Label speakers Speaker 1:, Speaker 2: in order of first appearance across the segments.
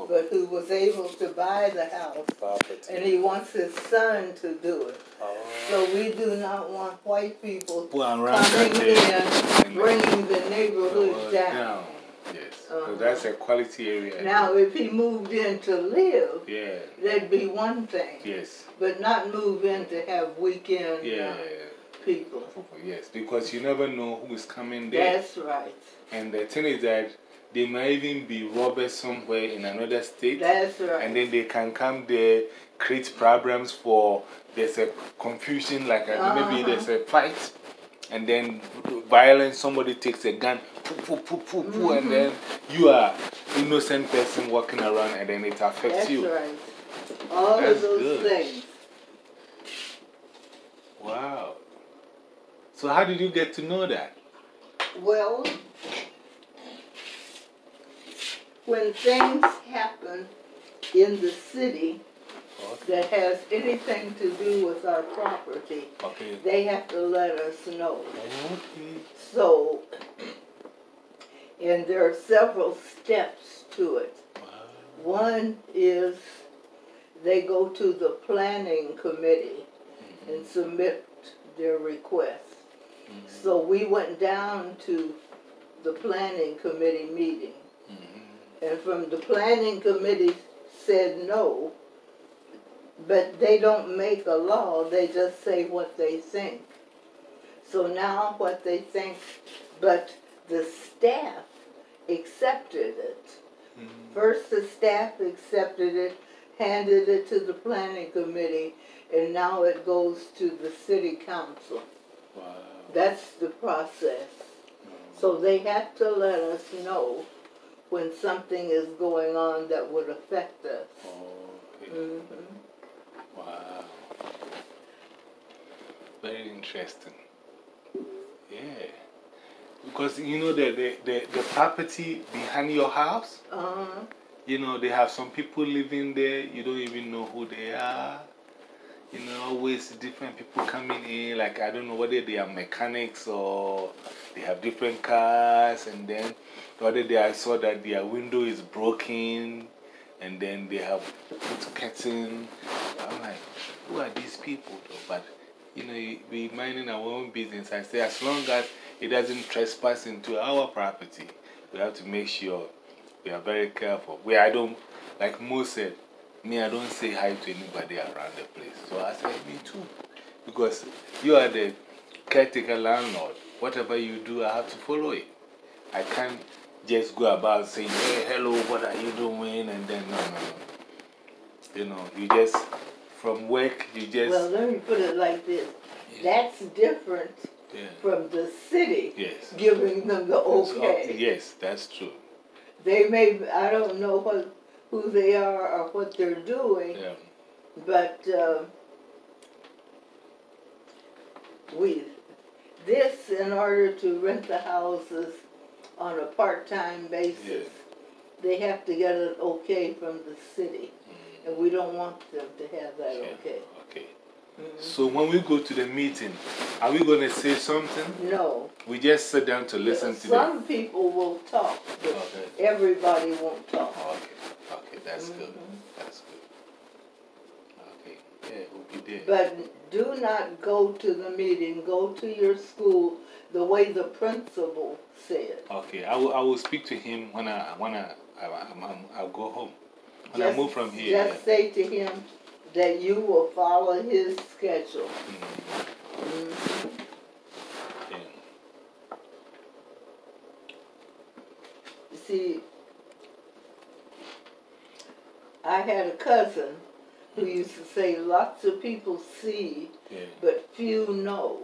Speaker 1: but who was able to buy the house, and he wants his son to do it. So we do not want white people coming in, bringing the neighborhood down.
Speaker 2: Yes, so that's a quality area.
Speaker 1: Now, if he moved in to live, that'd be one thing.
Speaker 2: Yes.
Speaker 1: But not move in to have weekend people.
Speaker 2: Yes, because you never know who is coming there.
Speaker 1: That's right.
Speaker 2: And the thing is that they might even be robbers somewhere in another state.
Speaker 1: That's right.
Speaker 2: And then they can come there, create problems for, there's a confusion, like maybe there's a fight, and then violence, somebody takes a gun, and then you are innocent person walking around, and then it affects you.
Speaker 1: That's right. All of those things.
Speaker 2: Wow. So how did you get to know that?
Speaker 1: Well, when things happen in the city that has anything to do with our property, they have to let us know. So, and there are several steps to it. One is they go to the planning committee and submit their request. So we went down to the planning committee meeting. And from the planning committee said no, but they don't make a law, they just say what they think. So now what they think, but the staff accepted it. First the staff accepted it, handed it to the planning committee, and now it goes to the city council.
Speaker 2: Wow.
Speaker 1: That's the process. So they have to let us know when something is going on that would affect us.
Speaker 2: Wow. Very interesting. Yeah. Because you know the property behind your house, you know, they have some people living there, you don't even know who they are. You know, always different people coming in, like I don't know whether they are mechanics or they have different cars, and then the other day I saw that their window is broken, and then they have put curtain. I'm like, who are these people though? But, you know, we minding our own business. I say, as long as it doesn't trespass into our property, we have to make sure we are very careful. I don't, like Mo said, me, I don't say hi to anybody around the place. So I said, me too. Because you are the caretaker landlord. Whatever you do, I have to follow it. I can't just go about saying, hey, hello, what are you doing? And then, no. You know, you just, from work, you just.
Speaker 1: Well, let me put it like this. That's different from the city giving them the okay.
Speaker 2: Yes, that's true.
Speaker 1: They may, I don't know who they are or what they're doing, but in order to rent the houses on a part-time basis, they have to get an okay from the city, and we don't want them to have that okay.
Speaker 2: So when we go to the meeting, are we going to say something?
Speaker 1: No.
Speaker 2: We just sit down to listen to them.
Speaker 1: Some people will talk, but everybody won't talk.
Speaker 2: Okay, that's good. That's good. Okay, yeah, we'll be there.
Speaker 1: But do not go to the meeting. Go to your school the way the principal said.
Speaker 2: Okay, I will speak to him when I'll go home. When I move from here.
Speaker 1: Just say to him that you will follow his schedule. See, I had a cousin who used to say lots of people see, but few know.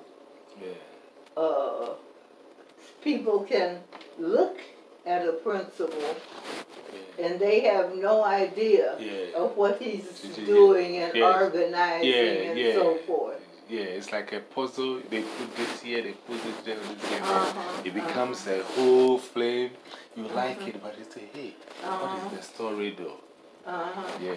Speaker 1: People can look at a principal and they have no idea of what he's doing and organizing and so forth.
Speaker 2: Yeah, it's like a puzzle. They put this here, they put this there, this there. It becomes a whole flame. You like it, but you say, hey, what is the story though? Yes.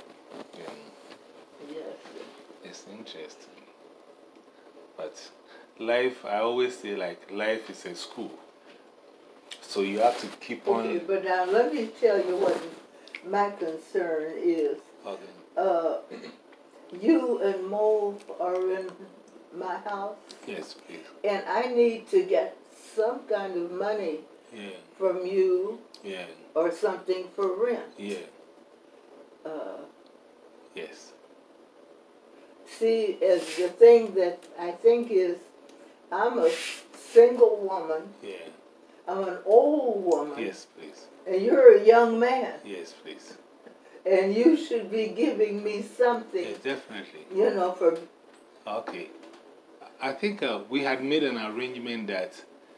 Speaker 2: It's interesting. But life, I always say, like, life is a school. So you have to keep on.
Speaker 1: Okay, but now let me tell you my concern is,
Speaker 2: Okay.
Speaker 1: you and Mo are in my house,
Speaker 2: Yes, please.
Speaker 1: and I need to get some kind of money
Speaker 2: Yeah.
Speaker 1: from you
Speaker 2: Yeah.
Speaker 1: or something for rent.
Speaker 2: Yeah.
Speaker 1: Uh,
Speaker 2: Yes.
Speaker 1: See, as the thing that I think is, I'm a single woman,
Speaker 2: Yeah.
Speaker 1: I'm an old woman,
Speaker 2: Yes, please.
Speaker 1: and you're a young man,
Speaker 2: Yes, please.
Speaker 1: and you should be giving me something,
Speaker 2: Yes, definitely.
Speaker 1: you know, for...
Speaker 2: Okay. I think we had made an arrangement that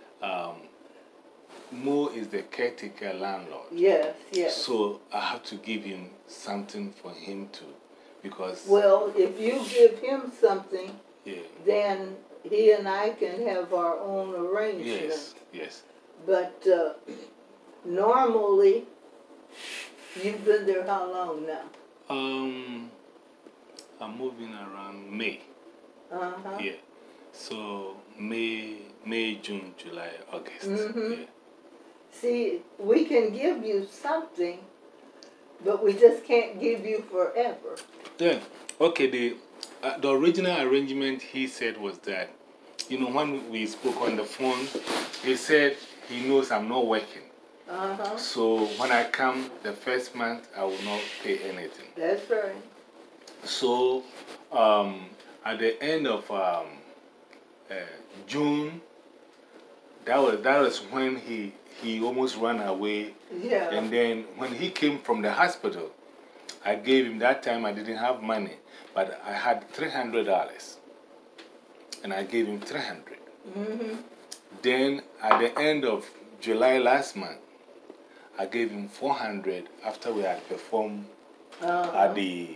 Speaker 2: Mo is the caretaker landlord.
Speaker 1: Yes, yes.
Speaker 2: So I have to give him something for him to, because...
Speaker 1: Well, if you give him something,
Speaker 2: Yeah.
Speaker 1: then he and I can have our own arrangement.
Speaker 2: Yes, yes.
Speaker 1: But normally, you've been there how long now?
Speaker 2: I'm moving around May.
Speaker 1: Uh-huh.
Speaker 2: Yeah. So May, June, July, August.
Speaker 1: Mm-hmm.
Speaker 2: Yeah.
Speaker 1: See, we can give you something, but we just can't give you forever.
Speaker 2: Yeah. Okay, the original arrangement he said was that, you know, when we spoke on the phone, he said he knows I'm not working.
Speaker 1: Uh-huh.
Speaker 2: So when I come the first month, I will not pay anything.
Speaker 1: That's right.
Speaker 2: So at the end of June, that was when he almost ran away.
Speaker 1: Yeah.
Speaker 2: And then when he came from the hospital, I gave him, that time I didn't have money, but I had $300. And I gave him $300.
Speaker 1: Mm-hmm.
Speaker 2: Then at the end of July last month, I gave him $400 after we had performed at the,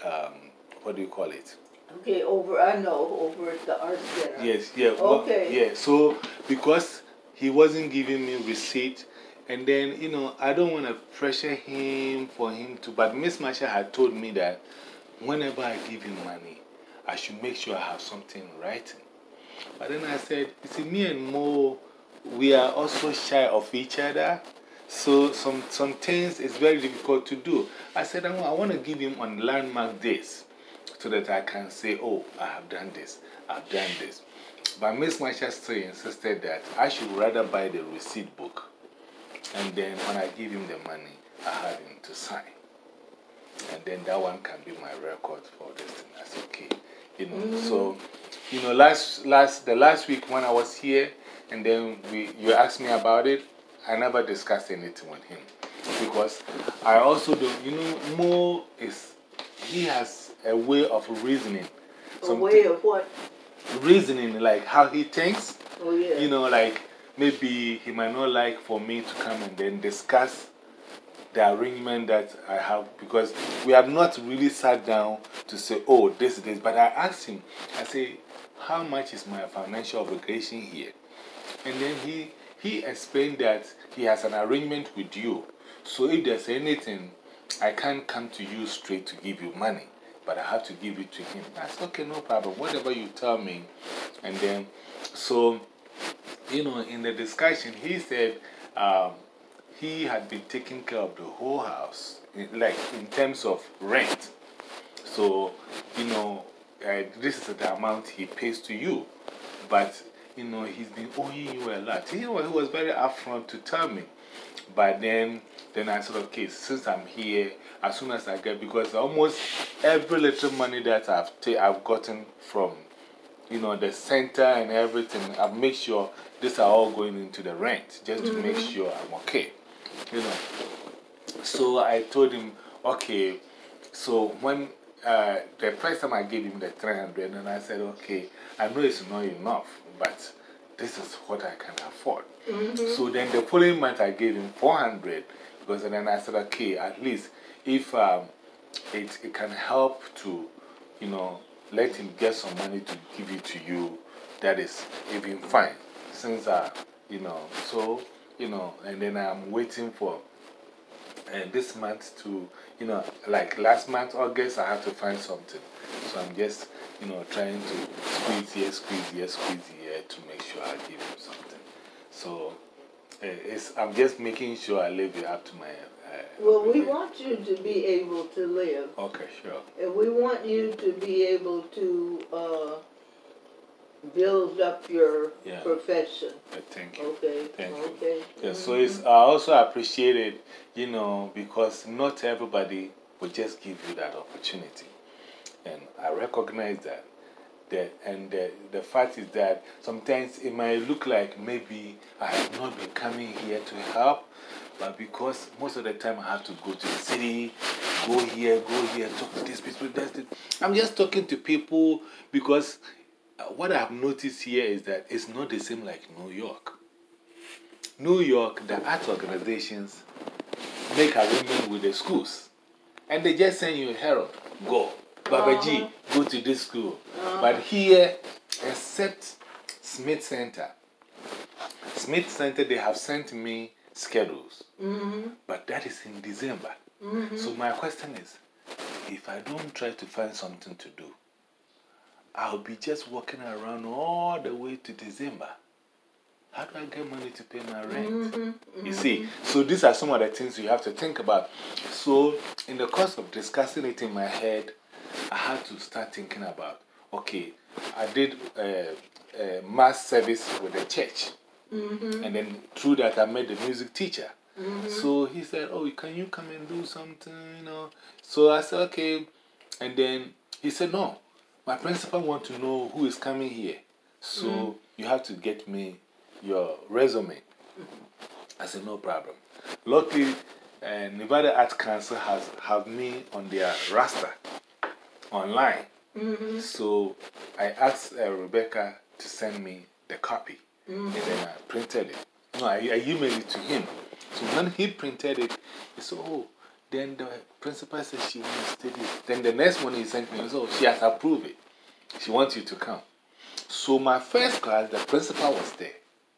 Speaker 2: what do you call it?
Speaker 1: Okay, over at the art center.
Speaker 2: Yes, yeah.
Speaker 1: Okay.
Speaker 2: Yeah, so because he wasn't giving me receipt, and then, you know, I don't want to pressure him for him to, but Miss Masha had told me that whenever I give him money, I should make sure I have something in writing. But then I said, you see, me and Mo, we are also shy of each other. So some things it's very difficult to do. I said, I want to give him on landmark days so that I can say, oh, I have done this, I've done this. But Miss Masha still insisted that I should rather buy the receipt book. And then when I give him the money, I have him to sign. And then that one can be my record for this thing. That's okay. You know, so, you know, the last week when I was here, and then you asked me about it, I never discussed anything with him. Because I also don't, you know, Mo he has a way of reasoning.
Speaker 1: A way of what?
Speaker 2: Reasoning, like how he thinks.
Speaker 1: Oh, yeah.
Speaker 2: You know, like maybe he might not like for me to come and then discuss the arrangement that I have, because we have not really sat down to say, oh, this. But I asked him, I say, how much is my financial obligation here? And then he explained that he has an arrangement with you. So if there's anything, I can't come to you straight to give you money, but I have to give it to him. That's okay, no problem. Whatever you tell me. And then, so, you know, in the discussion, he said he had been taking care of the whole house, like in terms of rent. So, you know, this is the amount he pays to you. But, you know, he's been owing you a lot. He was very upfront to tell me. But then I said, okay, since I'm here, as soon as I get, because almost every little money that I've gotten from, you know, the center and everything, I've made sure these are all going into the rent, just to make sure I'm okay. You know. So I told him, okay, so when the first time I gave him the 300, and I said, okay, I know it's not enough, but this is what I can afford. So then the following month I gave him 400, because then I said, okay, at least if it can help to, you know, let him get some money to give it to you, that is even fine. Since, you know, so, you know, and then I'm waiting for this month to, you know, like last month, August, I have to find something. So I'm just, you know, trying to squeeze here, to make sure I give him something. So I'm just making sure I live it up to my
Speaker 1: Well, we want you to be able to live.
Speaker 2: Okay, sure.
Speaker 1: And we want you to be able to build up your profession.
Speaker 2: Thank you.
Speaker 1: Okay.
Speaker 2: Thank you.
Speaker 1: Okay.
Speaker 2: Yeah, so it's, I also appreciate it, you know, because not everybody will just give you that opportunity. And I recognize that. And the fact is that sometimes it might look like maybe I have not been coming here to help, but because most of the time I have to go to the city, go here, talk to these people. I'm just talking to people because what I've noticed here is that it's not the same like New York. New York, the art organizations make arrangements with the schools, and they just send you a herald, go. Baba G, go to this school. But here, except Smith Center, they have sent me schedules. But that is in December. So my question is, if I don't try to find something to do, I'll be just walking around all the way to December. How do I get money to pay my rent? You see, so these are some of the things you have to think about. So, in the course of discussing it in my head, I had to start thinking about, okay, I did mass service with the church. And then through that, I met the music teacher. So he said, oh, can you come and do something? You know? So I said, okay. And then he said, no, my principal wants to know who is coming here. So you have to get me your resume. I said, no problem. Luckily, Nevada Arts Council have me on their roster online. So I asked Rebecca to send me the copy. And then I printed it. No, I emailed it to him. So when he printed it, he said, oh, then the principal said she wants to study. Then the next one he sent me, he said, oh, she has approved it. She wants you to come. So my first class, the principal was there.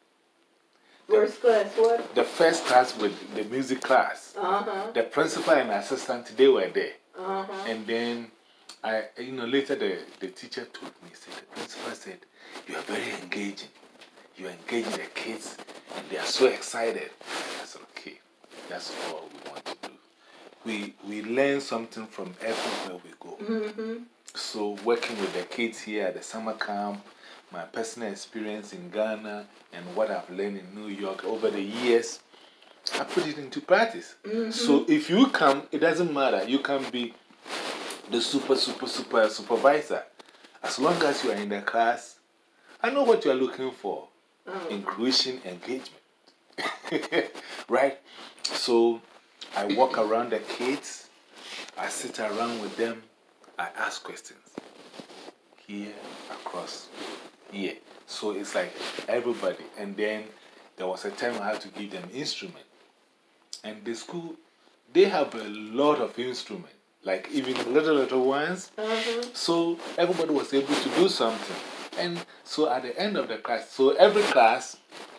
Speaker 1: First class what?
Speaker 2: The first class with the music class. The principal and assistant, they were there. And then, later the teacher told me, said, the principal said, you are very engaging. You are engaging the kids, and they are so excited. I said, okay, that's all we want to do. We learn something from everywhere we go. So, working with the kids here at the summer camp, my personal experience in Ghana, and what I've learned in New York over the years, I put it into practice. So, if you come, it doesn't matter. You can be the super supervisor. As long as you are in the class, I know what you are looking for. Inclusion, engagement. Right? So, I walk around the kids, I sit around with them, I ask questions. Here, across, here. So, it's like everybody. And then there was a time I had to give them instruments. And the school, they have a lot of instruments, like even little ones. So, everybody was able to do something. And so at the end of the class, so every class,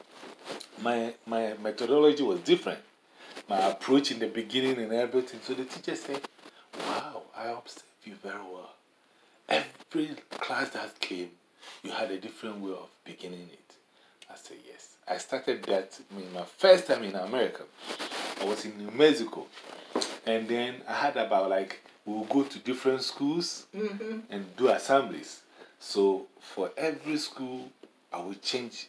Speaker 2: my methodology was different. My approach in the beginning and everything. So the teacher said, wow, I observed you very well. Every class that came, you had a different way of beginning it. I said, yes. I started that my first time in America. I was in New Mexico. And then I had about we would go to different schools and do assemblies. So for every school, I would change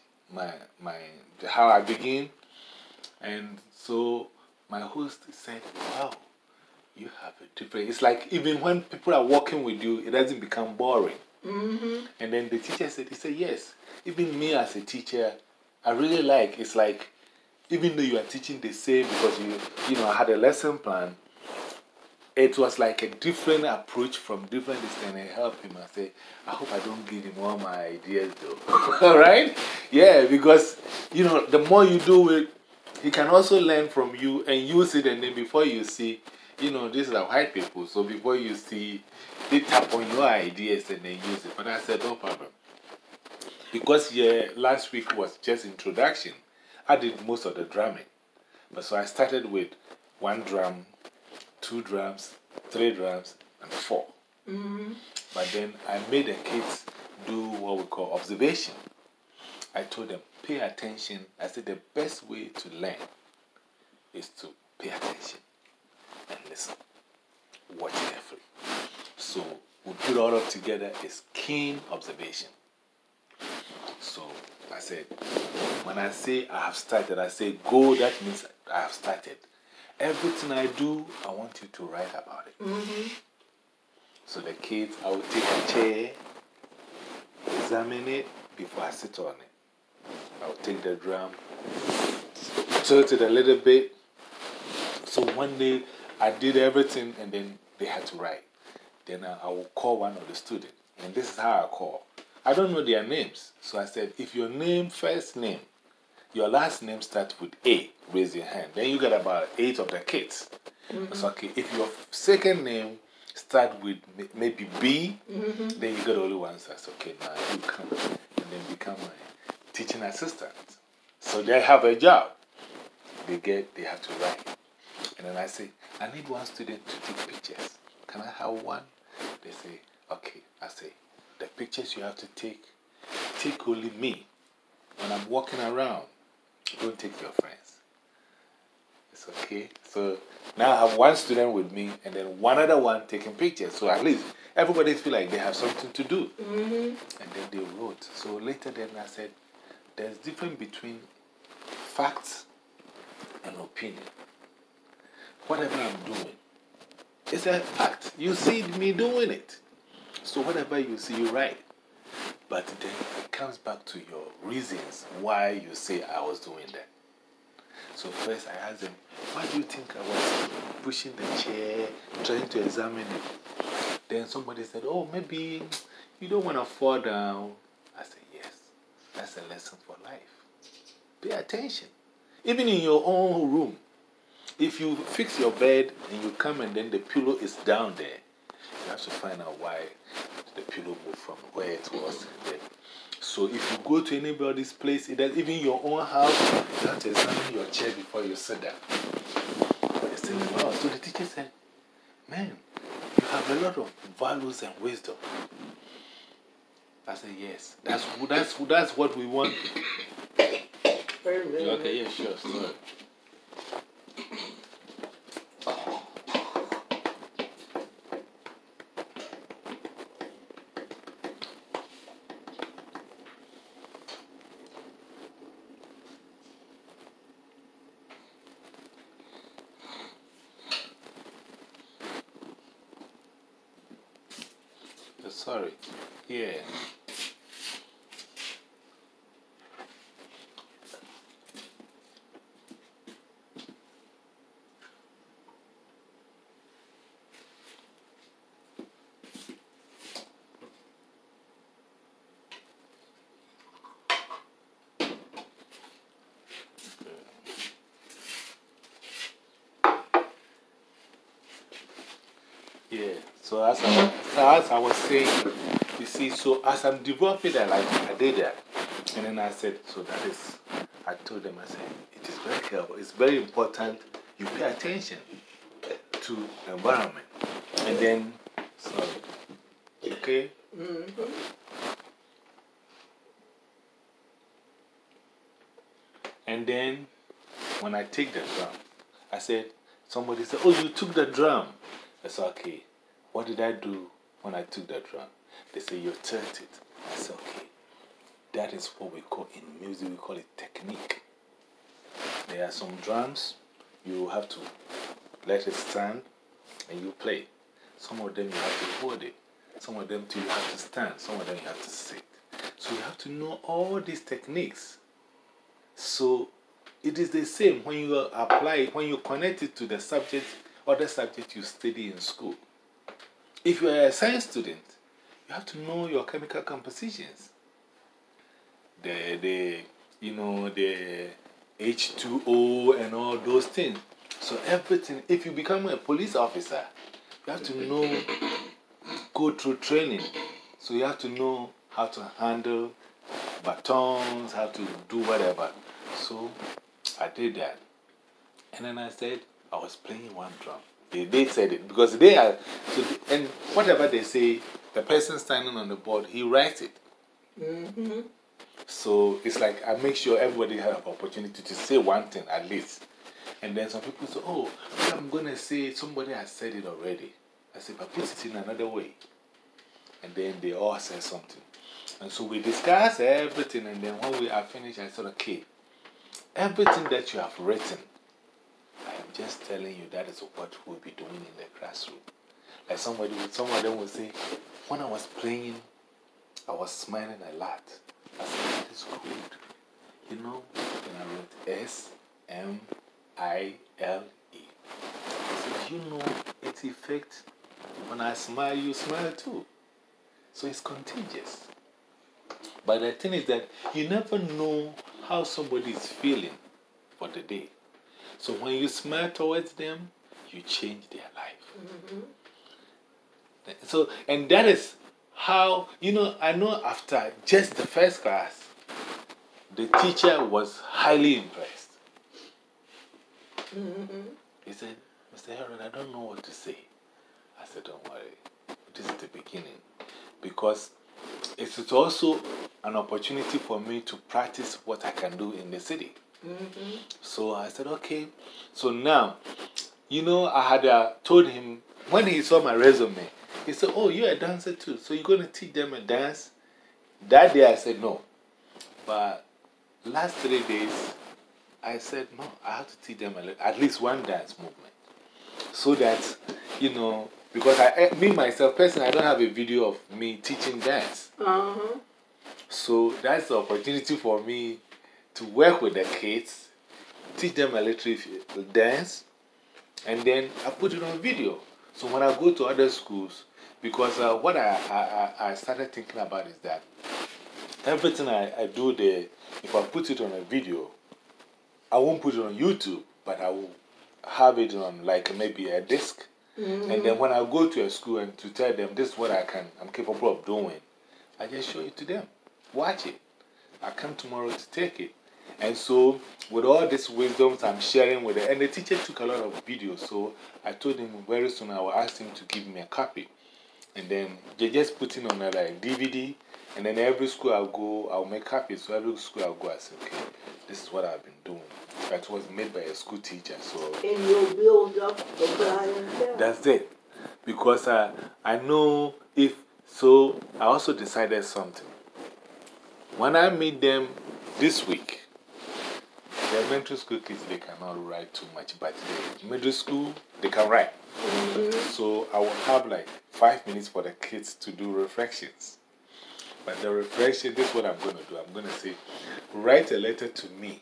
Speaker 2: how I begin. And so my host said, wow, you have a different. It's like even when people are working with you, it doesn't become boring. And then the teacher said, he said, yes, even me as a teacher, I really like, it's like, even though you are teaching the same, because I had a lesson plan, it was like a different approach from different distance and help him. I say, I hope I don't give him all my ideas though. All right? Yeah, because, the more you do it, he can also learn from you and use it. And then before you see, these are white people. So before you see, they tap on your ideas and then use it. But I said, no problem. Because last week was just introduction. I did most of the drumming. But so I started with 1 drum, 2 drums, 3 drums, and 4. But then I made the kids do what we call observation. I told them, pay attention. I said the best way to learn is to pay attention. and listen. Watch carefully. So we put all of together is keen observation. So I said, when I say I have started, I say go, that means I have started. Everything I do, I want you to write about it. So the kids, I will take a chair, examine it before I sit on it. I will take the drum, tilt it a little bit. So one day I did everything and then they had to write. Then I will call one of the students. And this is how I call. I don't know their names. So I said, if your name, first name, your last name starts with A, raise your hand. Then you get about 8 of the kids. It's okay. If your second name starts with maybe B, then you get only one. So that's okay. Now you come and then become a teaching assistant. So they have a job. They have to write. And then I say, I need one student to take pictures. Can I have one? They say, okay. I say, the pictures you have to take only me. When I'm walking around, don't take your friends. It's okay. So now I have one student with me and then one other one taking pictures. So at least everybody feel like they have something to do. And then they wrote. So later then I said, there's difference between facts and opinion. Whatever I'm doing, it's a fact. You see me doing it. So whatever you see, you write. But then it comes back to your reasons why you say I was doing that. So first I asked them, why do you think I was pushing the chair, trying to examine it? Then somebody said, oh, maybe you don't want to fall down. I said, yes, that's a lesson for life. Pay attention. Even in your own room. If you fix your bed and you come and then the pillow is down there, you have to find out why the pillow moved from where it was. Then. So if you go to anybody's place, even your own house, you have to examine your chair before you sit down. They said, wow. So the teacher said, man, you have a lot of values and wisdom. I said, yes, that's what we want. Okay, yeah, sure, sorry. Sorry. Yeah. Yeah. So as I was saying, you see, so as I'm developing that, like I did that. And then I said, so that is, I told them, I said, it is very careful. It's very important you pay attention to the environment. And then, sorry, okay? And then, when I take the drum, I said, somebody said, oh, you took the drum. I said, okay, what did I do when I took the drum? They say, you tilt it. I said, okay, that is what we call, in music, we call it technique. There are some drums, you have to let it stand and you play. Some of them you have to hold it. Some of them too you have to stand. Some of them you have to sit. So you have to know all these techniques. So it is the same when you apply it, when you connect it to the subject, other subject you study in school. If you are a science student, you have to know your chemical compositions. The H2O and all those things. So everything, if you become a police officer, you have to know, go through training. So you have to know how to handle batons, how to do whatever. So I did that. And then I said, I was playing one drum. They said it because they are, and whatever they say, the person standing on the board, he writes it. So it's like I make sure everybody has an opportunity to say one thing at least. And then some people say, oh, what I'm going to say, somebody has said it already. I said, but put it in another way. And then they all said something. And so we discussed everything. And then when we are finished, I said, okay, everything that you have written, I am just telling you that is what we'll be doing in the classroom. Like some of them will say, when I was playing, I was smiling a lot. I said, that is good. You know, then I wrote S-M-I-L-E. I said, you know, its effect, when I smile, you smile too. So it's contagious. But the thing is that you never know how somebody is feeling for the day. So when you smile towards them, you change their life. So, and that is how, you know, I know after just the first class, the teacher was highly impressed. He said, Mr. Harold, I don't know what to say. I said, don't worry. This is the beginning. Because it is also an opportunity for me to practice what I can do in the city. So I said, okay. So now, you know, I had told him, when he saw my resume, he said, oh, you're a dancer too. So you're going to teach them a dance? That day I said, no. But last 3 days, I said, no, I have to teach them at least one dance movement. So that, you know, because me myself, personally, I don't have a video of me teaching dance. So that's the opportunity for me to work with the kids, teach them a little dance, and then I put it on video. So when I go to other schools, because what I started thinking about is that everything I do there, if I put it on a video, I won't put it on YouTube, but I will have it on like maybe a disc. And then when I go to a school and to tell them this is what I'm capable of doing, I just show it to them. Watch it. I come tomorrow to take it. And so, with all these wisdoms I'm sharing with them, and the teacher took a lot of videos, so I told him very soon I will ask him to give me a copy. And then they just put it on a like, DVD, and then every school I'll go, I'll make copies. So every school I'll go, I say, okay, this is what I've been doing. That was made by a school teacher. So,
Speaker 1: and you'll build up the clientele.
Speaker 2: That's it. Because I know if, so I also decided something. When I meet them this week, the elementary school kids, they cannot write too much, but the middle school, they can write. So I will have like 5 minutes for the kids to do reflections. But the reflection, this is what I'm going to do. I'm going to say, write a letter to me,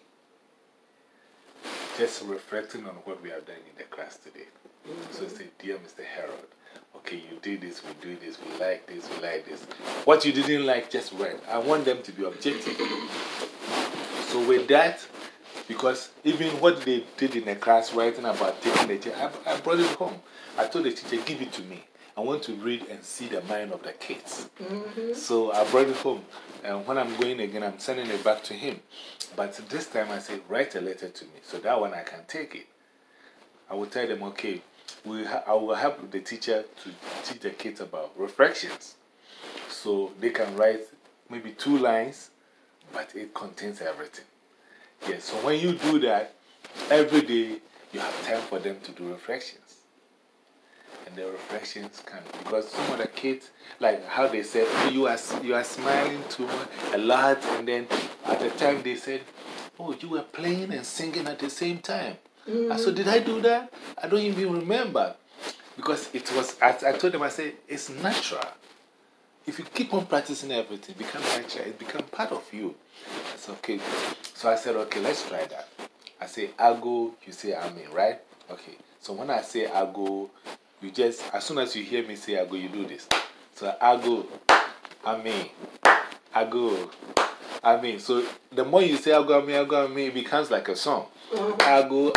Speaker 2: just reflecting on what we have done in the class today. So say, dear Mr. Harold, okay, you did this, we do this, we like this, we like this. What you didn't like, just write. I want them to be objective. So with that, because even what they did in the class, writing about taking the chair, I brought it home. I told the teacher, give it to me. I want to read and see the mind of the kids. So I brought it home. And when I'm going again, I'm sending it back to him. But this time I said, write a letter to me. So that one I can take it. I will tell them, okay, I will help the teacher to teach the kids about reflections. So they can write maybe 2 lines, but it contains everything. Yes, so when you do that, every day you have time for them to do reflections. And the reflections can, because some of the kids, like how they said, oh, you are smiling too much, a lot, and then at the time they said, oh, you were playing and singing at the same time. I said, did I do that? I don't even remember. Because it was, as I told them, I said, it's natural. If you keep on practicing everything, it becomes natural, it becomes part of you. I said, okay. So I said, okay, let's try that. I say, I go, you say, Amen, right? Okay. So when I say, I go, you just, as soon as you hear me say, I go, you do this. So I go, Amen. I go, Amen. So the more you say, I go, Amen, it becomes like a song. I go,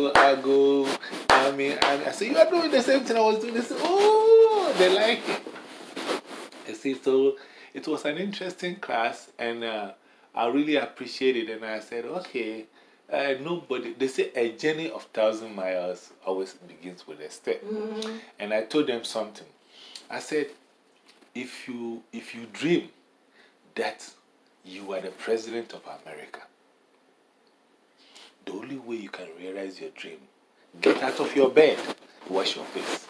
Speaker 2: Amen. I say, you are doing the same thing I was doing. They say, oh, they like it. I see, so it was an interesting class, and I really appreciate it. And I said, okay, nobody, they say a journey of 1,000 miles always begins with a step. And I told them something. I said, if you dream that you are the president of America, the only way you can realize your dream, get out of your bed, wash your face.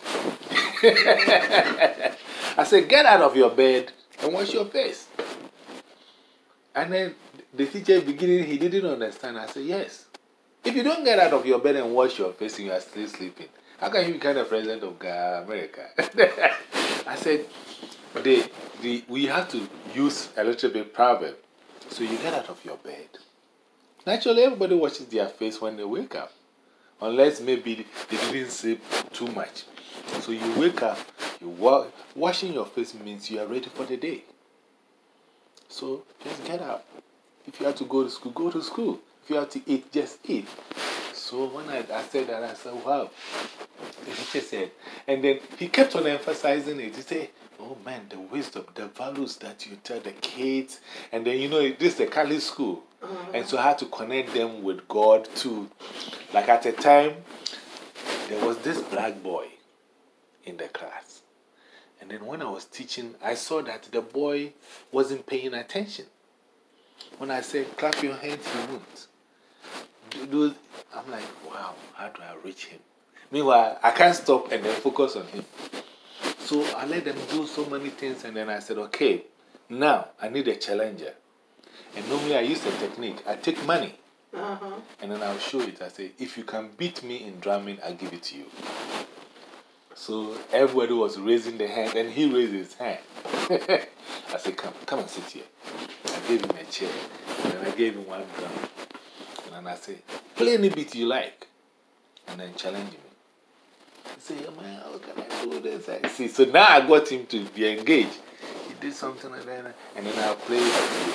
Speaker 2: I said, get out of your bed and wash your face. And then the teacher beginning, he didn't understand. I said, yes. If you don't get out of your bed and wash your face and you are still sleeping, how can you become the president of America? I said, we have to use a little bit proverb. So you get out of your bed. Naturally, everybody washes their face when they wake up. Unless maybe they didn't sleep too much. So you wake up, washing your face means you are ready for the day. So just get up. If you have to go to school, go to school. If you have to eat, just eat. So when I said that, I said, wow. The teacher said, and then he kept on emphasizing it. He said, oh man, the wisdom, the values that you tell the kids. And then, this is a Catholic school. And so I had to connect them with God too. Like at a time, there was this black boy in the class. And then when I was teaching, I saw that the boy wasn't paying attention. When I said, clap your hands, he won't. I'm like, wow, how do I reach him? Meanwhile, I can't stop and then focus on him. So I let them do so many things, and then I said, okay, now I need a challenger. And normally I use a technique. I take money, and then I'll show it. I say, if you can beat me in drumming, I'll give it to you. So everybody was raising their hand, and he raised his hand. I said, come and sit here. I gave him a chair, and then I gave him one drum. And then I said, play any beat you like, and then challenge me. He said, man, how can I do this? I see. So now I got him to be engaged. He did something like that, and then I'll play.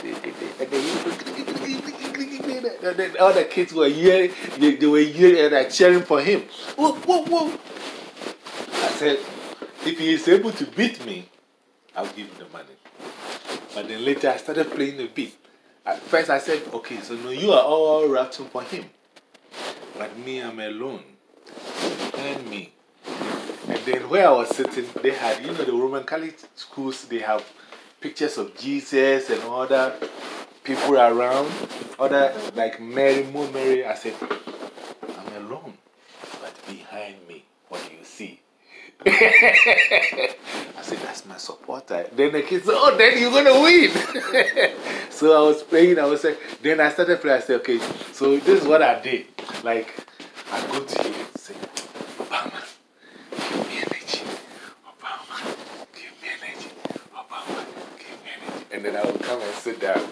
Speaker 2: And then all the kids were here, they were here and cheering for him. Whoa, whoa, whoa. I said, if he is able to beat me, I'll give him the money. But then later I started playing the beat. At first I said, okay, so no, you are all rapping for him. But me, I'm alone. And me. And then where I was sitting, they had, the Roman Catholic schools, they have pictures of Jesus and other people around. Other, like Mary, Moon Mary. I said, I'm alone. But behind me, what do you see? I said, that's my supporter. Then the kids said, oh, then you're going to win. So I was playing, then I started playing. I said, okay, so this is what I did. Like, I go to him and say, Obama, give me energy. Obama, give me energy. Obama, give me energy. And then I would come and sit down.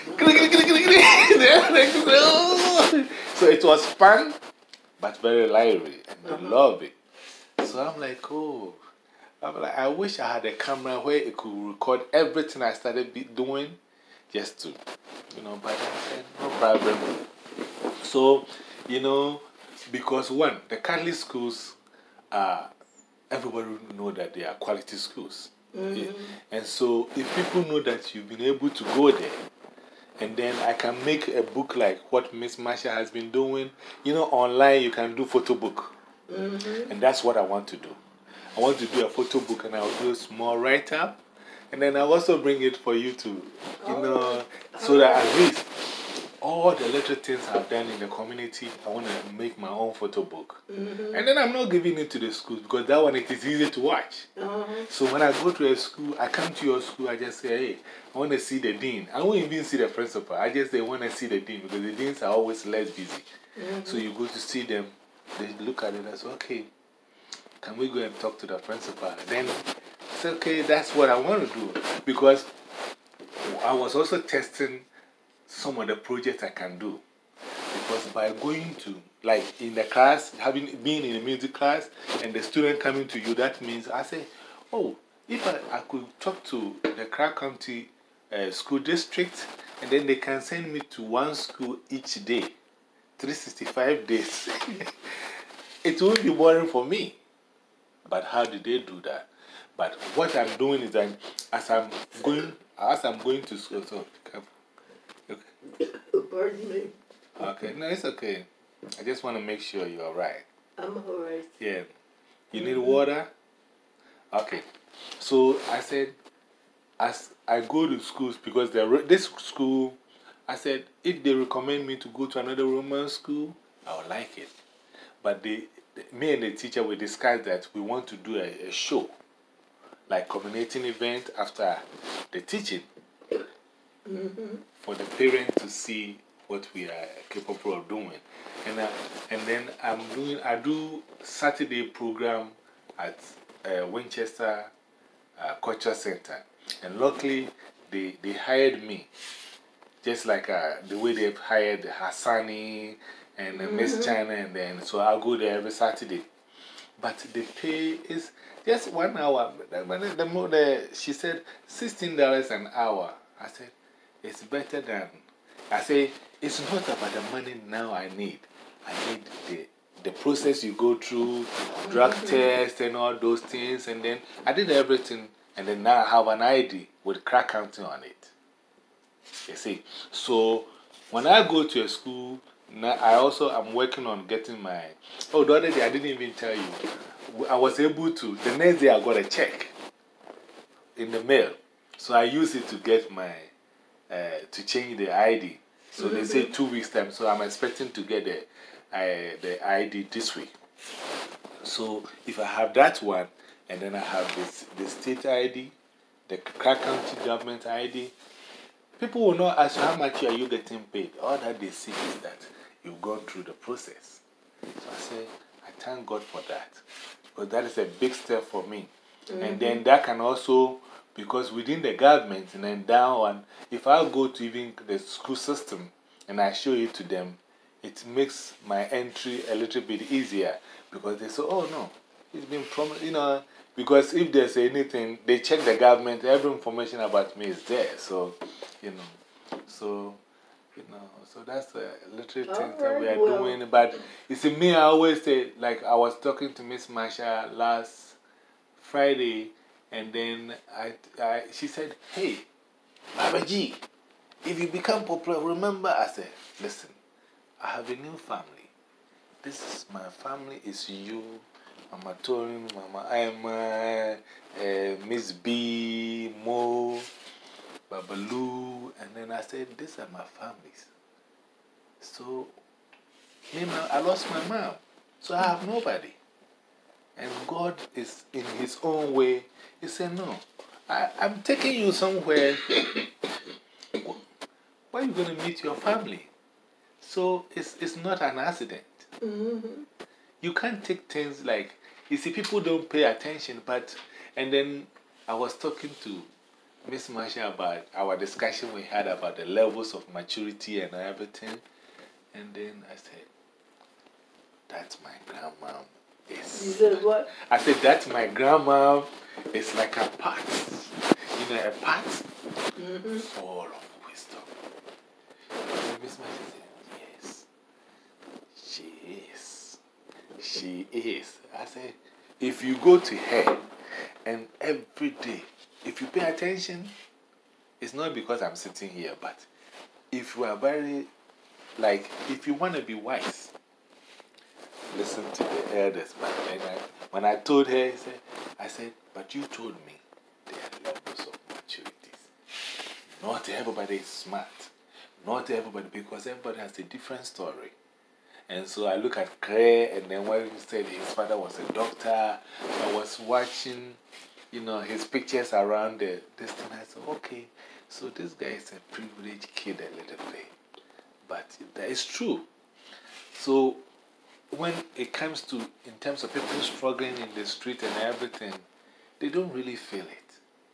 Speaker 2: So it was fun, but very lively, and they love it. So I'm like, oh. I wish I had a camera where it could record everything I started doing just to, but I said, no problem. So, because one, the Catholic schools, everybody know that they are quality schools. And so, if people know that you've been able to go there, and then I can make a book like what Miss Marsha has been doing, online you can do photo book. And that's what I want to do. I want to do a photo book, and I'll do a small write-up. And then I'll also bring it for you to, so that at least all the little things I've done in the community, I want to make my own photo book. And then I'm not giving it to the schools because that one, it is easy to watch. So when I go to a school, I come to your school, I just say, hey, I want to see the dean. I won't even see the principal. I just say, I want to see the dean because the deans are always less busy. So you go to see them, they look at it and say, okay, can we go and talk to the principal? Then it's okay, that's what I want to do. Because I was also testing some of the projects I can do. Because by going to, like in the class, being in a music class, and the student coming to you, that means I say, oh, if I could talk to the Clark County School District, and then they can send me to one school each day, 365 days. It won't be boring for me. But how did they do that? But what I'm doing is that as I'm going to school, so careful. Okay.
Speaker 1: Pardon me.
Speaker 2: Okay, no, it's okay. I just want to make sure you're all right.
Speaker 1: I'm all right.
Speaker 2: Yeah. You need water? Okay. So I said, as I go to schools, because this school, I said, if they recommend me to go to another Roman school, I would like it. But me and the teacher, we discussed that we want to do a show, like culminating event after the teaching, for the parents to see what we are capable of doing. And then I do Saturday program at Winchester Culture Center. And luckily, they hired me. Just like the way they've hired Hassani and Miss China, and then so I'll go there every Saturday. But the pay is just 1 hour. She said $16 an hour. I said, it's better than. I say, it's not about the money now I need. I need the process you go through, drug test and all those things. And then I did everything. And then now I have an ID with crack counting on it. You see, so when I go to a school, now I'm working on getting my. Oh, the other day I didn't even tell you. I was able to. The next day I got a check in the mail. So I use it to get my. To change the ID. So they say 2 weeks' time. So I'm expecting to get the ID this week. So if I have that one, and then I have the state ID, the Crack County government ID. People will not ask how much are you getting paid. All that they see is that you've gone through the process. So I say, I thank God for that. Because that is a big step for me. And then that can also, because within the government and then down, if I go to even the school system and I show it to them, it makes my entry a little bit easier. Because they say, oh no, it's been promised, you know. Because if there's anything, they check the government, every information about me is there. So, you know, so that's a little thing that we are doing. But you see, me, I always say, like I was talking to Miss Marsha last Friday, and then she said, hey, Baba G, if you become popular, remember, I said, listen, I have a new family. This is my family, is you. Mama Torin, Mama Emma, Miss B, Mo, Babalu, and then I said, these are my families. So, you know, I lost my mom, so I have nobody. And God is in His own way. He said, no, I'm taking you somewhere where you're going to meet your family. So, it's not an accident. You can't take things like, you see, people don't pay attention, but, and then I was talking to Miss Marsha about our discussion we had about the levels of maturity and everything. And then I said, that's my grandma.
Speaker 1: You said what?
Speaker 2: I said, that's my grandma. It's like a pot. You know, a pot full of wisdom. And Miss Marsha said, yes, she is. She is. I said, if you go to her and every day, if you pay attention, it's not because I'm sitting here, but if you are very, like, if you want to be wise, listen to the elders. But when I told her, I said, but you told me there are levels of maturities. Not everybody is smart. Not everybody, because everybody has a different story. And so I look at Claire, and then when he said his father was a doctor, I was watching, you know, his pictures around this thing. I said, okay, so this guy is a privileged kid a little bit. But that is true. So when it comes to, in terms of people struggling in the street and everything, they don't really feel it.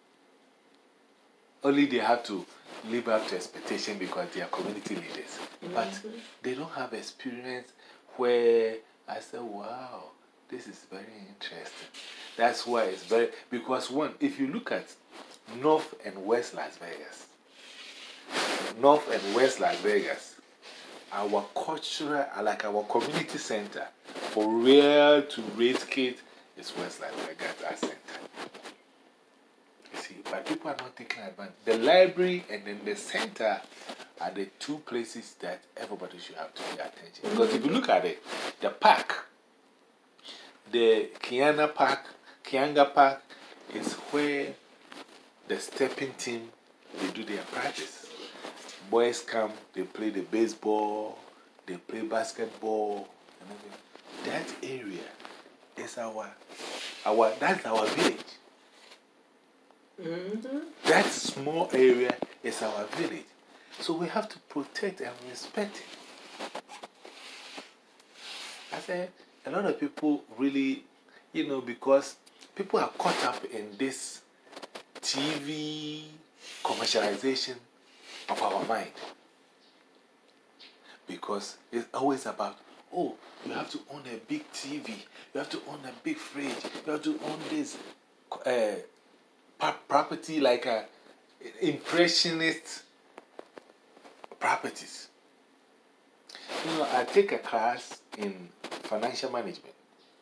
Speaker 2: Only they have to live up to expectation because they are community leaders. But they don't have experience where I say, wow, this is very interesting. That's why it's very, because one, if you look at North and West Las Vegas, North and West Las Vegas, our cultural, like our community center for real to raise kids is West Las Vegas Art Center. You see, but people are not taking advantage. The library and then the center are the two places that everybody should have to pay attention. Because if you look at it, the park, the Kianga Park is where the stepping team, they do their practice. Boys come, they play the baseball, they play basketball. And everything. That area is that's our village. That small area is our village. So we have to protect and respect it. I said, a lot of people really, because people are caught up in this TV commercialization of our mind. Because it's always about, oh, you have to own a big TV, you have to own a big fridge, you have to own this property like impressionist properties. I take a class in financial management.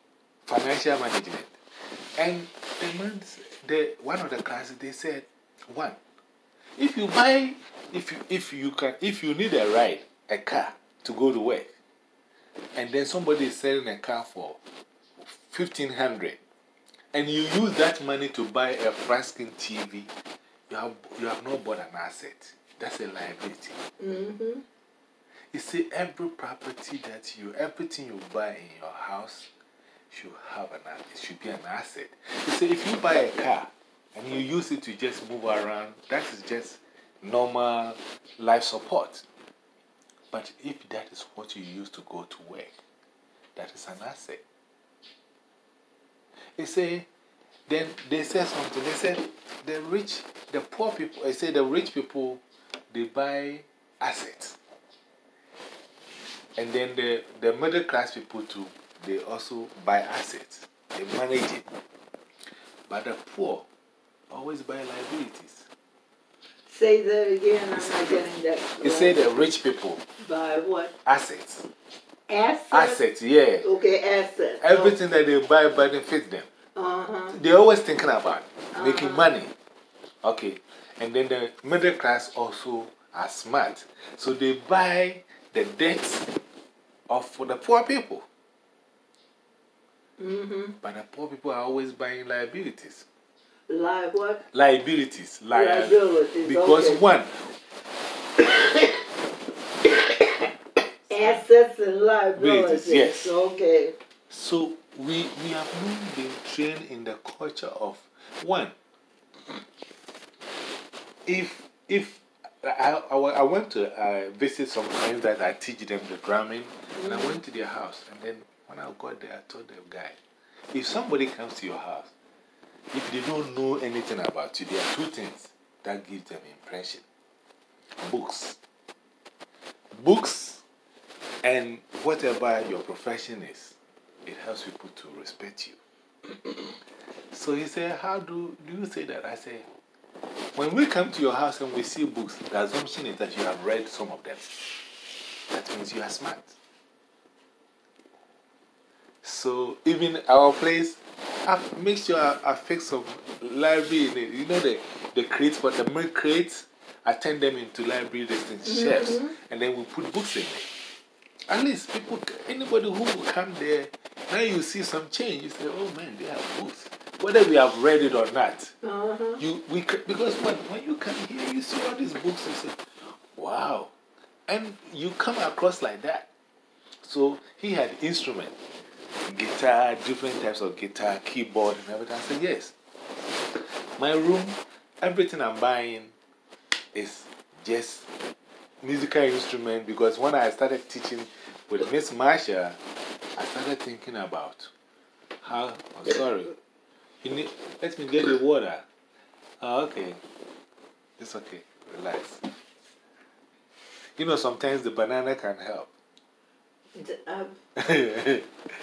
Speaker 2: And one of the classes, they said, one, if you buy, if you need a ride, a car to go to work, and then somebody is selling a car for 1,500, and you use that money to buy a flat screen TV, you have not bought an asset. That's a liability. You see, every property everything you buy in your house should be an asset. You see, if you buy a car and you use it to just move around, that is just normal life support. But if that is what you use to go to work, that is an asset. They say, then they said something. They said, the poor people, they say the rich people, they buy assets. And then the middle class people too, they also buy assets. They manage it. But the poor always buy liabilities.
Speaker 1: Say that again, I'm not getting that.
Speaker 2: You say the rich people
Speaker 1: buy what?
Speaker 2: Assets.
Speaker 1: Assets?
Speaker 2: Assets, yeah.
Speaker 1: Okay, assets.
Speaker 2: Everything that they buy benefits them. They're always thinking about making money. Okay. And then the middle class also are smart. So they buy the debts for the poor people. But the poor people are always buying liabilities.
Speaker 1: What?
Speaker 2: Liabilities.
Speaker 1: Liabilities.
Speaker 2: Because one.
Speaker 1: Assets and liabilities.
Speaker 2: Yes.
Speaker 1: Okay.
Speaker 2: So we have not been trained in the culture of one. If I went to visit some friends that I teach them the drumming, and I went to their house, and then when I got there, I told the guy, if somebody comes to your house, if they don't know anything about you, there are two things that give them impression. Books and whatever your profession is, it helps people to respect you. So he said, how do you say that? I say, when we come to your house and we see books, the assumption is that you have read some of them. That means you are smart. So even our place, make sure I fix some library in it. You know the crates, but the milk crates, I turn them into library shelves, and then we put books in it. At least anybody who will come there, now you see some change. You say, oh man, they have books. Whether we have read it or not. Because when you come here, you see all these books, you say, wow. And you come across like that. So he had instruments, guitar, different types of guitar, keyboard, and everything. I said, yes. My room, everything I'm buying is just musical instrument. Because when I started teaching with Miss Marsha, I started thinking about how, oh, sorry. Let me get the water. Oh, okay. It's okay. Relax. You know, sometimes the banana can help.
Speaker 1: Yeah.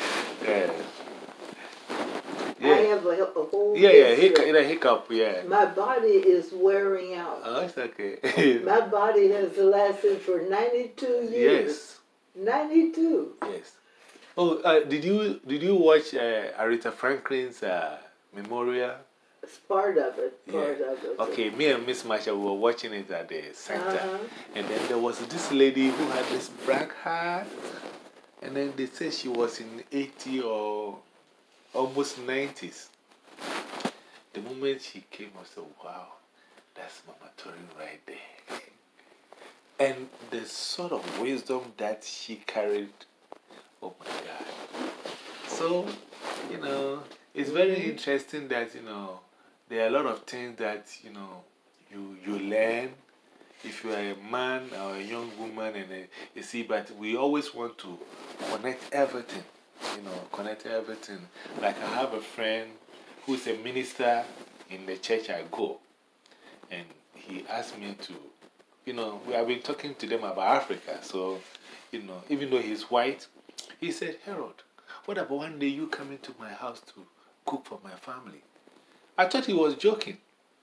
Speaker 2: Yeah.
Speaker 1: I have a whole
Speaker 2: hiccup, yeah.
Speaker 1: My body is wearing out.
Speaker 2: Oh, it's okay.
Speaker 1: My body has lasted for 92 years.
Speaker 2: Yes.
Speaker 1: 92.
Speaker 2: Yes. Oh, did you watch Aretha Franklin's memorial?
Speaker 1: It's part of it.
Speaker 2: Okay, me and Miss Marsha, we were watching it at the center. And then there was this lady who had this black hair. And then they said she was in 80 or almost 90s. The moment she came, I said, wow, that's Mama Tori right there. And the sort of wisdom that she carried, oh my God. So, it's very interesting that, there are a lot of things that, you learn if you are a man or a young woman, and you see, but we always want to connect everything, connect everything. Like I have a friend who's a minister in the church I go, and he asked me to, we have been talking to them about Africa. So, even though he's white, he said, Harold, what about one day you come into my house to cook for my family? I thought he was joking.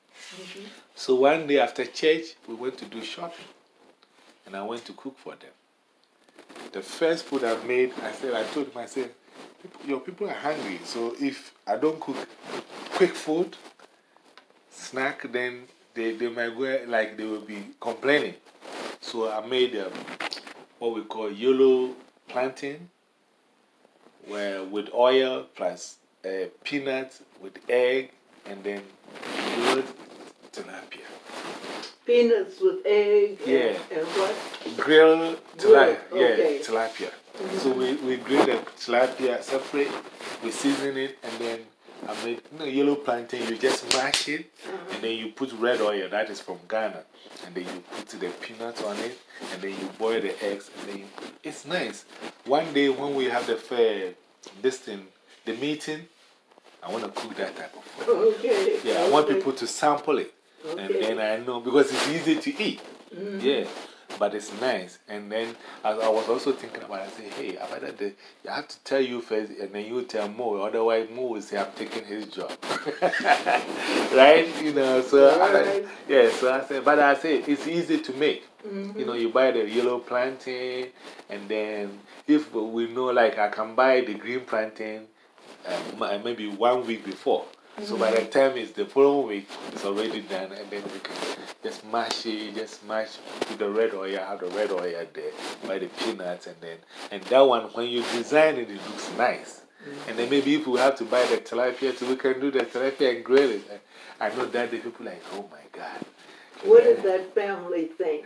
Speaker 2: So one day after church, we went to do shopping. And I went to cook for them. The first food I made, I told him, I said, your people are hungry. So if I don't cook quick food, snack, then they might go, like they will be complaining. So I made what we call yellow plantain, with oil plus peanuts with egg, and then grilled tilapia.
Speaker 1: Peanuts with egg
Speaker 2: Yeah.
Speaker 1: and what?
Speaker 2: Grilled tilapia.
Speaker 1: Okay.
Speaker 2: Yeah, tilapia. So we grill the tilapia separate, we season it, and then I made yellow plantain. You just mash it, and then you put red oil, that is from Ghana, and then you put the peanuts on it, and then you boil the eggs, and then it's nice. One day when we have the meeting, I want to cook that type of food.
Speaker 1: Okay.
Speaker 2: Yeah, I want people to sample it.
Speaker 1: Okay.
Speaker 2: And then I know, because it's easy to eat. Yeah, but it's nice. And then I was also thinking about it, I said, hey, I have to tell you first, and then you tell Mo. Otherwise, Mo will say, I'm taking his job. Right? So, so I said, but I said, it's easy to make. You buy the yellow plantain, and then if we know, like, I can buy the green plantain maybe 1 week before. So by the time it's the following week, it's already done, and then we can just mash it, with the red oil, have the red oil there, buy the peanuts, and that one, when you design it, it looks nice. And then maybe if we have to buy the tilapia too, we can do the tilapia and grill it. I know that the people are like, oh my God.
Speaker 1: What did that family think?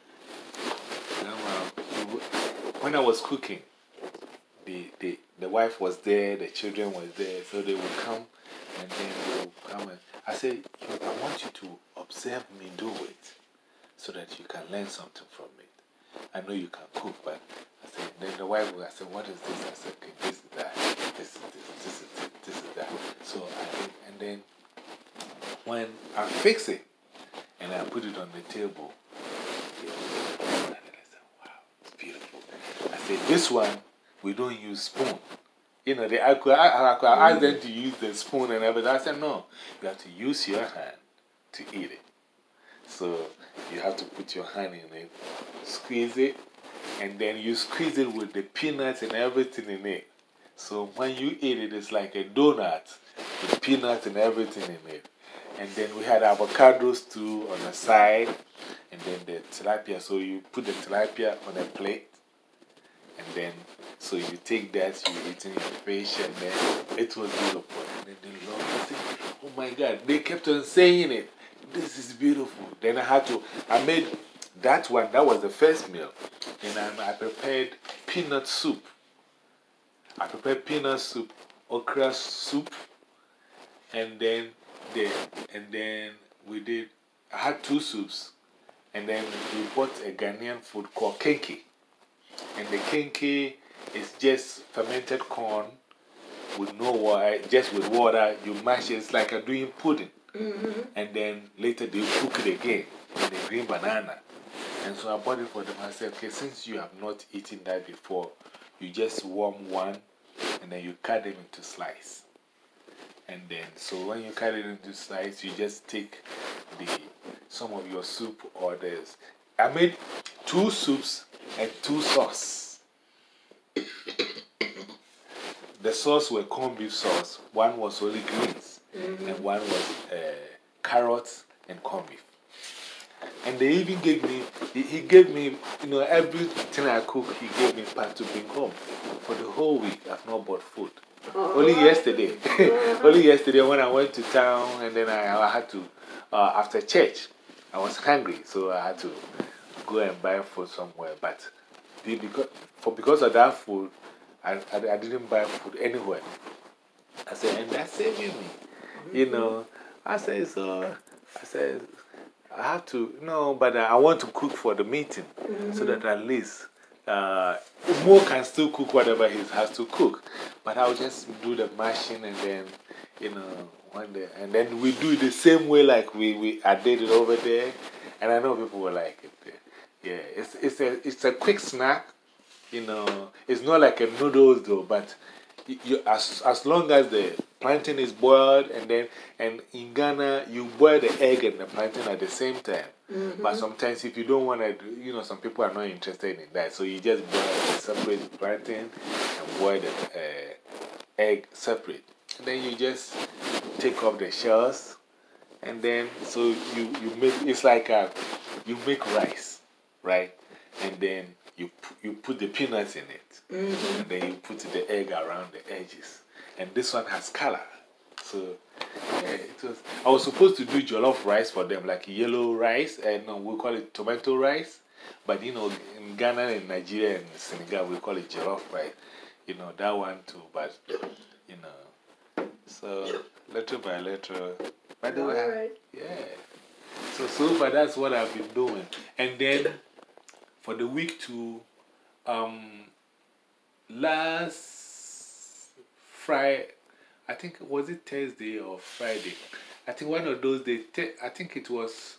Speaker 2: When I was cooking, the wife was there, the children were there, so they would come. And then they will come and I said, I want you to observe me do it so that you can learn something from it. I know you can cook, but I said, then the wife will, I said, what is this? I said, okay, this is that, this is this is this is that. So I did, and then when I fix it and I put it on the table, they looked at it and I said, wow, it's beautiful. I said, this one, we don't use spoon. I could ask them to use the spoon and everything. I said, no, you have to use your hand to eat it. So you have to put your hand in it, squeeze it, and then you squeeze it with the peanuts and everything in it. So when you eat it, it's like a donut with peanuts and everything in it. And then we had avocados too on the side, and then the tilapia. So you put the tilapia on a plate. And then, so you take that, you eat in your fish, and then it was beautiful. And then they loved it. I said, oh my God, they kept on saying it. This is beautiful. Then I made that one, that was the first meal. And I prepared peanut soup. I prepared peanut soup, okra soup, and then I had 2 soups. And then we bought a Ghanaian food called kenke. And the kenke is just fermented corn with no water, just with water. You mash it, it's like doing pudding. And then later they cook it again in the green banana. And so I bought it for them. I said, okay, since you have not eaten that before, you just warm one and then you cut them into slices. And then, so when you cut it into slices, you just take some of your soup or this. I made 2 soups and 2 sauce. The sauce were corned beef sauce. One was only greens, and one was carrots and corned beef. And they even gave me, he gave me, everything I cook, he gave me part to bring home. For the whole week, I've not bought food. Only yesterday. Only yesterday when I went to town, and then I had to, after church, I was hungry, so I had to go and buy food somewhere. But because of that food, I didn't buy food anywhere. I said, and that's saving me. You know, I said, I have to, no, but I want to cook for the meeting so that at least Mo can still cook whatever he has to cook. But I'll just do the mashing and then, you know, one day. And then we do it the same way like I did it over there. And I know people will like it. Yeah, it's a quick snack. You know, it's not like a noodles though, but as long as the plantain is boiled and in Ghana, you boil the egg and the plantain at the same time. But sometimes if you don't want to, you know, some people are not interested in that. So you just boil the separate plantain and boil the egg separate. And then you just take off the shells. And then, so you make, it's like you make rice, right? And then you put the peanuts in it. And then you put the egg around the edges. And this one has color. So, yeah, I was supposed to do jollof rice for them, like yellow rice, and we call it tomato rice. But, you know, in Ghana and Nigeria and Senegal, we call it jollof rice. You know, that one too, but, you know, so little by little. By the way, yeah. So far, that's what I've been doing. And then for the week too, last Friday, I think, was it Thursday or Friday? I think one of those days, I think it was,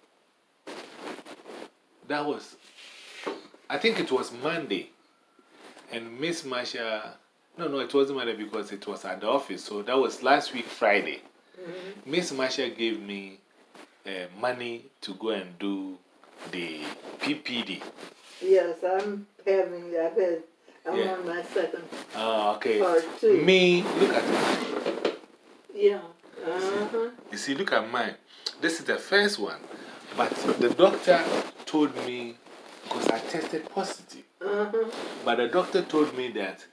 Speaker 2: I think it was Monday. And Miss Marsha, no, it wasn't Monday because it was at the office. So that was last week, Friday. Miss Marsha gave me money to go and do the PPD.
Speaker 1: Yes, I'm having that. I'm on my second
Speaker 2: okay.
Speaker 1: part too.
Speaker 2: Me, look at mine.
Speaker 1: Yeah.
Speaker 2: You see, look at mine. This is the first one. But the doctor told me, because I tested positive. But the doctor told me that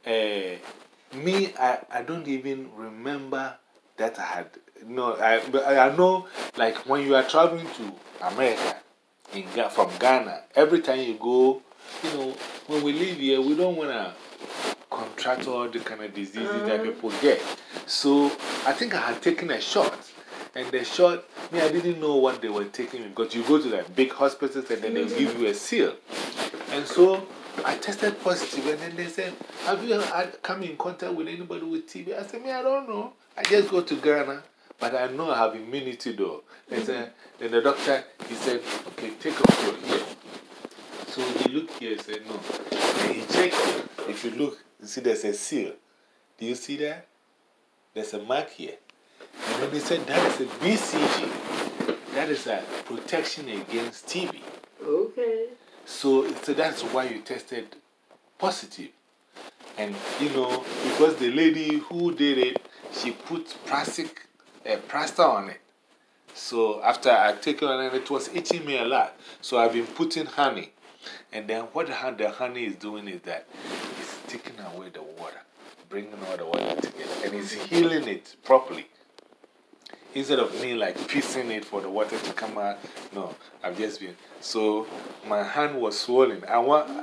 Speaker 2: I don't even remember that I had. No, I know, like when you are traveling to America from Ghana, every time you go, you know, when we live here, we don't want to contract all the kind of diseases that people get. So I think I had taken a shot. And the shot, I didn't know what they were taking because you go to the big hospitals and then they give you a seal. And so I tested positive, and then they said, have you come in contact with anybody with TB? I said, I don't know. I just go to Ghana, but I know I have immunity though. They said, then the doctor, he said, okay, take off your ear. So he looked here and said, no. And he checked it. If you look, you see there's a seal. Do you see that? There's a mark here. And then he said, that is a BCG. That is a protection against TB.
Speaker 1: Okay.
Speaker 2: So that's why you tested positive. And, you know, because the lady who did it, she put plaster on it. So after I took it on it, it was itching me a lot. So I've been putting honey. And then what the honey is doing is that it's taking away the water, bringing all the water together, and it's healing it properly. Instead of me like piecing it for the water to come out, no, I've just been. So my hand was swollen. I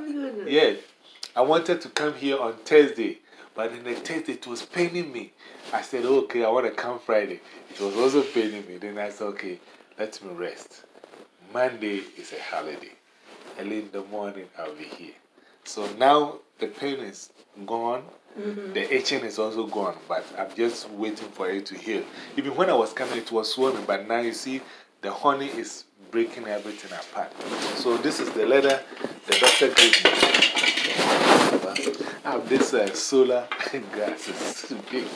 Speaker 2: wanted to come here on Thursday, but in the Thursday it was paining me. I said, okay, I want to come Friday. It was also paining me. Then I said, okay, let me rest. Monday is a holiday. Early in the morning, I'll be here. So now the pain is gone. The itching is also gone, but I'm just waiting for it to heal. Even when I was coming, it was swollen, but now you see the honey is breaking everything apart. So this is the letter the doctor gave me. I have this solar glasses. Big.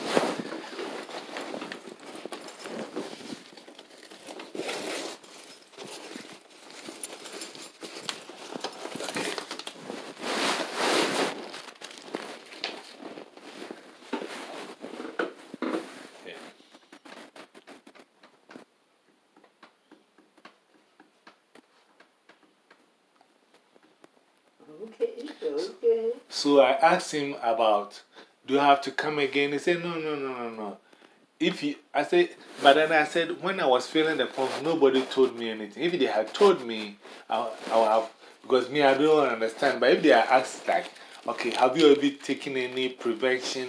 Speaker 1: Okay.
Speaker 2: So I asked him about, do you have to come again? He said, no. if you, I said, but then I said, when I was filling the form, nobody told me anything. If they had told me, I would have, because me, I don't understand. But if they are asked, like, okay, have you ever taken any prevention,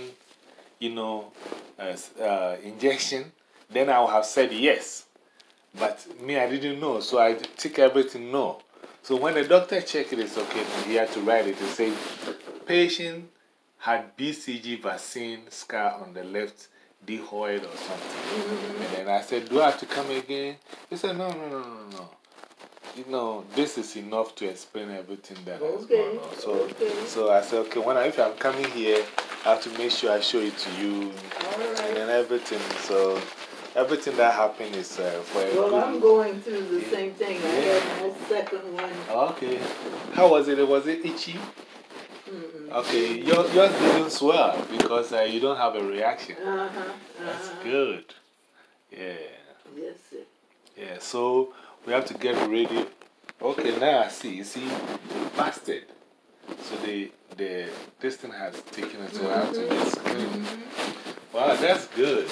Speaker 2: injection? Then I would have said yes. But me, I didn't know. So I took everything no. So when the doctor checked it, it's okay. He had to write it to say, patient had BCG vaccine scar on the left dehoid or something. And then I said, do I have to come again? He said, no, no, no, no, no. This is enough to explain everything that has gone on. So I said, okay, if I'm coming here, I have to make sure I show it to you and then everything. So everything that happened is for a
Speaker 1: Well, I'm going through the same thing. I had my second one.
Speaker 2: Okay. How was it? Was it itchy? Okay, yours didn't swell because you don't have a reaction. That's good. Yeah.
Speaker 1: Yes, sir.
Speaker 2: Yeah, so we have to get ready. Okay, now I see. You see, it busted. So this thing has taken it, so I have to get clean. Wow, that's good.